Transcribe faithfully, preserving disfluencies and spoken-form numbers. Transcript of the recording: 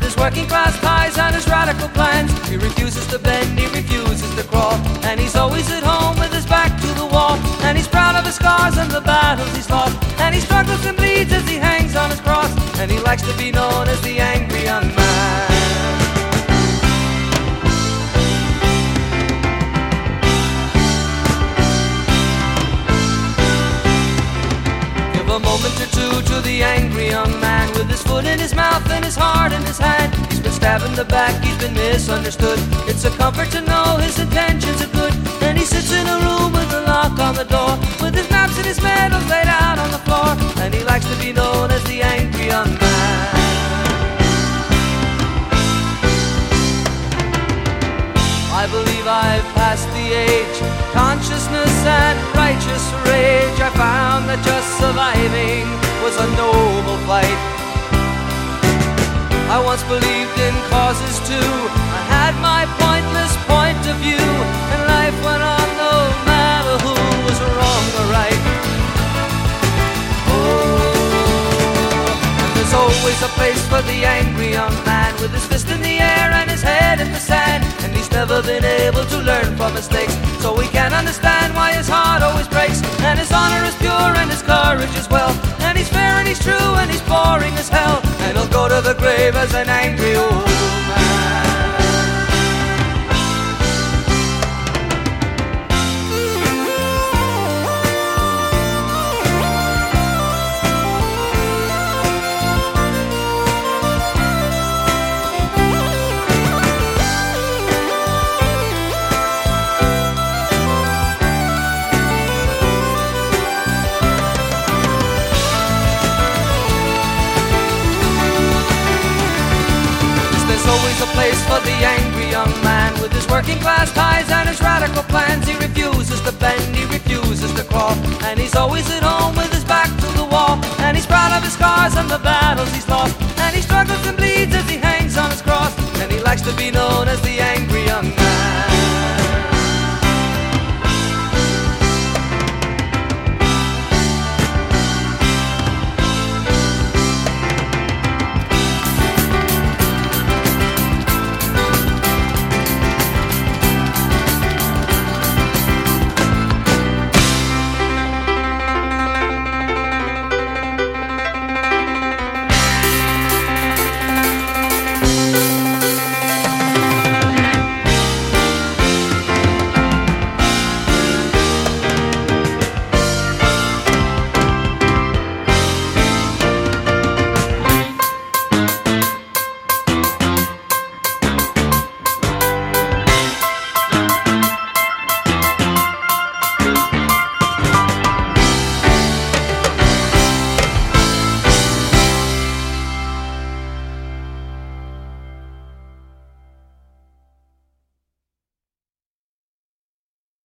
with his working class ties and his radical plans. He refuses to bend, he refuses to crawl, and he's always at home with his back to the wall. And he's proud of his scars and the battles he's lost, and he struggles and bleeds as he hangs on his cross, and he likes to be known as the angry young man. A moment or two to the angry young man, with his foot in his mouth and his heart in his hand. He's been stabbed in the back, he's been misunderstood. It's a comfort to know his intentions are good. And he sits in a room with a lock on the door, with his maps and his medals laid out on the floor, and he likes to be known as the angry young man. I believe I've passed the age, consciousness and righteous rage. I found that just surviving was a noble fight. I once believed in causes too. I had my pointless point of view, and life went on no matter who was wrong or right. Oh, and there's always a place for the angry young man, with his fist in the air and his head in the sand. And he's never been able to learn from mistakes, so we can't understand why his heart always breaks. And his honor is pure and his courage is well, and he's fair and he's true and he's boring as hell, and he'll go to the grave as an angry old man. There's always a place for the angry young man, with his working class ties and his radical plans. He refuses to bend, he refuses to crawl, and he's always at home with his back to the wall. And he's proud of his scars and the battles he's lost,